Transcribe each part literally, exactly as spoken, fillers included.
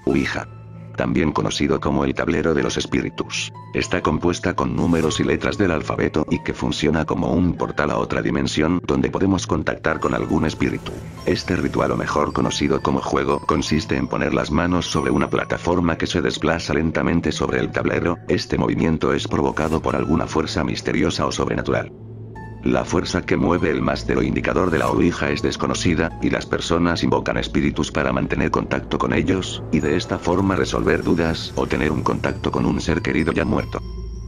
Ouija. También conocido como el tablero de los espíritus. Está compuesta con números y letras del alfabeto y que funciona como un portal a otra dimensión donde podemos contactar con algún espíritu. Este ritual, o mejor conocido como juego, consiste en poner las manos sobre una plataforma que se desplaza lentamente sobre el tablero. Este movimiento es provocado por alguna fuerza misteriosa o sobrenatural. La fuerza que mueve el máster o indicador de la Ouija es desconocida, y las personas invocan espíritus para mantener contacto con ellos, y de esta forma resolver dudas o tener un contacto con un ser querido ya muerto.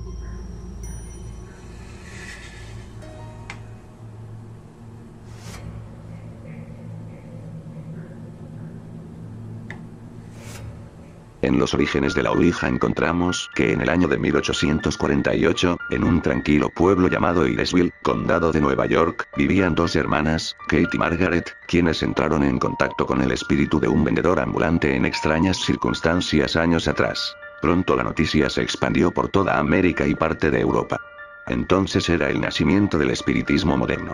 En los orígenes de la Ouija encontramos que en el año de mil ochocientos cuarenta y ocho, en un tranquilo pueblo llamado Iresville, condado de Nueva York, vivían dos hermanas, Kate y Margaret, quienes entraron en contacto con el espíritu de un vendedor ambulante en extrañas circunstancias años atrás. Pronto la noticia se expandió por toda América y parte de Europa. Entonces era el nacimiento del espiritismo moderno.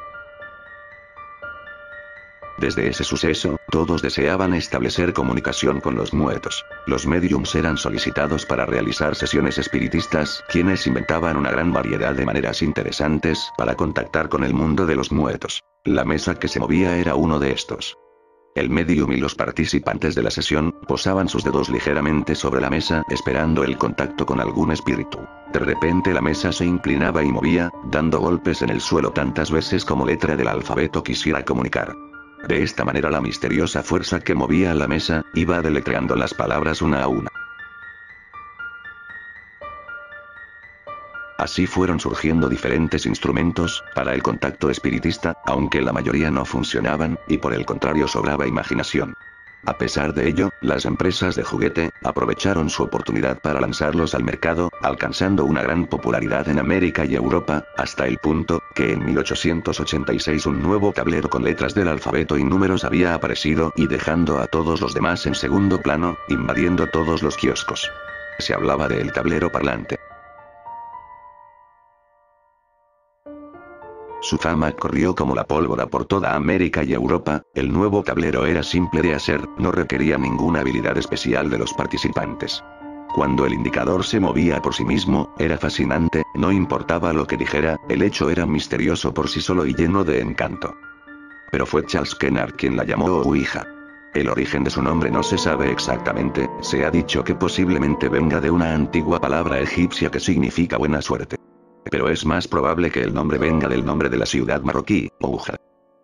Desde ese suceso, todos deseaban establecer comunicación con los muertos. Los médiums eran solicitados para realizar sesiones espiritistas, quienes inventaban una gran variedad de maneras interesantes para contactar con el mundo de los muertos. La mesa que se movía era uno de estos. El médium y los participantes de la sesión posaban sus dedos ligeramente sobre la mesa, esperando el contacto con algún espíritu. De repente la mesa se inclinaba y movía, dando golpes en el suelo tantas veces como letra del alfabeto quisiera comunicar. De esta manera la misteriosa fuerza que movía la mesa, iba deletreando las palabras una a una. Así fueron surgiendo diferentes instrumentos para el contacto espiritista, aunque la mayoría no funcionaban, y por el contrario sobraba imaginación. A pesar de ello, las empresas de juguete aprovecharon su oportunidad para lanzarlos al mercado, alcanzando una gran popularidad en América y Europa, hasta el punto que en mil ochocientos ochenta y seis un nuevo tablero con letras del alfabeto y números había aparecido y dejando a todos los demás en segundo plano, invadiendo todos los kioscos. Se hablaba del tablero parlante. Su fama corrió como la pólvora por toda América y Europa. El nuevo tablero era simple de hacer, no requería ninguna habilidad especial de los participantes. Cuando el indicador se movía por sí mismo, era fascinante, no importaba lo que dijera, el hecho era misterioso por sí solo y lleno de encanto. Pero fue Charles Kennard quien la llamó Ouija. El origen de su nombre no se sabe exactamente, se ha dicho que posiblemente venga de una antigua palabra egipcia que significa buena suerte. Pero es más probable que el nombre venga del nombre de la ciudad marroquí, Ouja.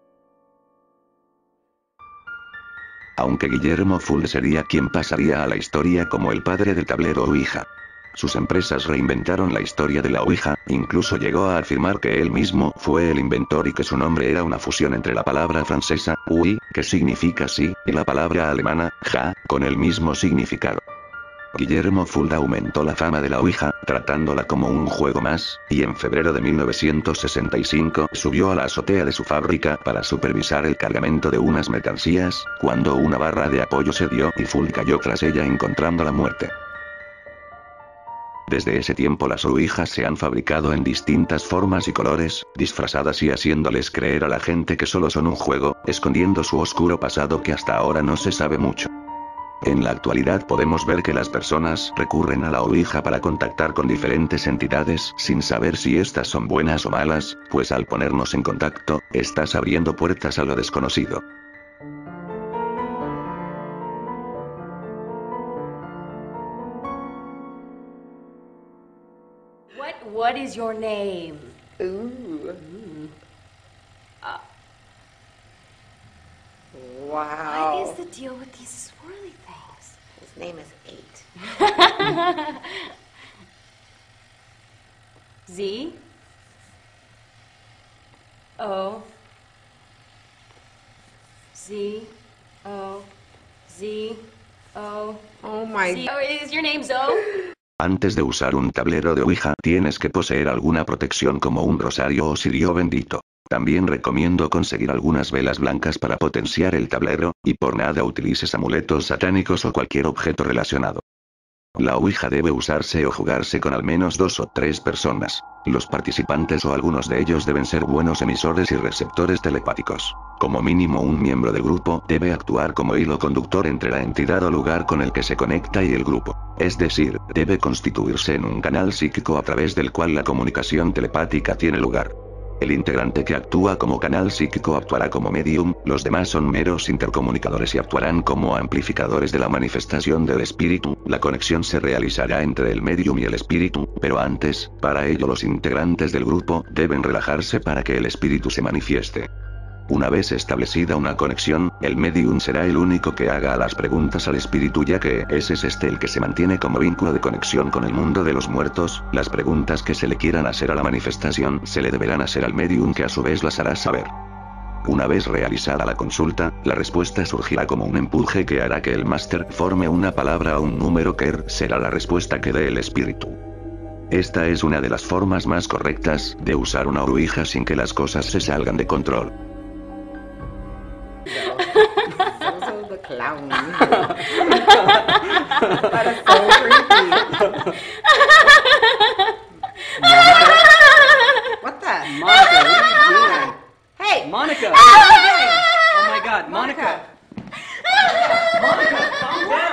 Aunque Guillermo Full sería quien pasaría a la historia como el padre del tablero Ouija. Sus empresas reinventaron la historia de la Ouija, incluso llegó a afirmar que él mismo fue el inventor y que su nombre era una fusión entre la palabra francesa, oui, que significa sí, y la palabra alemana, ja, con el mismo significado. Guillermo Full aumentó la fama de la Ouija, tratándola como un juego más, y en febrero de mil novecientos sesenta y cinco subió a la azotea de su fábrica para supervisar el cargamento de unas mercancías, cuando una barra de apoyo se dio y Full cayó tras ella encontrando la muerte. Desde ese tiempo las Ouijas se han fabricado en distintas formas y colores, disfrazadas y haciéndoles creer a la gente que solo son un juego, escondiendo su oscuro pasado que hasta ahora no se sabe mucho. En la actualidad podemos ver que las personas recurren a la Ouija para contactar con diferentes entidades sin saber si estas son buenas o malas, pues al ponernos en contacto, estás abriendo puertas a lo desconocido. What, what is your name? Ooh. Uh, Wow. what is the deal with these swirly things? His name is Eight. Z? O? Z? O? Z? O? Oh my Z? Oh, is your name Zoe? Antes de usar un tablero de Ouija, tienes que poseer alguna protección como un rosario o cirio bendito. También recomiendo conseguir algunas velas blancas para potenciar el tablero, y por nada utilices amuletos satánicos o cualquier objeto relacionado. La ouija debe usarse o jugarse con al menos dos o tres personas. Los participantes o algunos de ellos deben ser buenos emisores y receptores telepáticos. Como mínimo un miembro del grupo debe actuar como hilo conductor entre la entidad o lugar con el que se conecta y el grupo. Es decir, debe constituirse en un canal psíquico a través del cual la comunicación telepática tiene lugar. El integrante que actúa como canal psíquico actuará como medium, los demás son meros intercomunicadores y actuarán como amplificadores de la manifestación del espíritu. La conexión se realizará entre el medium y el espíritu, pero antes, para ello los integrantes del grupo deben relajarse para que el espíritu se manifieste. Una vez establecida una conexión, el medium será el único que haga las preguntas al espíritu, ya que ese es este el que se mantiene como vínculo de conexión con el mundo de los muertos. Las preguntas que se le quieran hacer a la manifestación se le deberán hacer al medium, que a su vez las hará saber. Una vez realizada la consulta, la respuesta surgirá como un empuje que hará que el máster forme una palabra o un número que será la respuesta que dé el espíritu. Esta es una de las formas más correctas de usar una ouija sin que las cosas se salgan de control. Those are the clowns. That is so creepy. What the? Monica, what are you doing? Hey! Monica! What are you doing? Oh my god, Monica! Monica. Monica, calm down!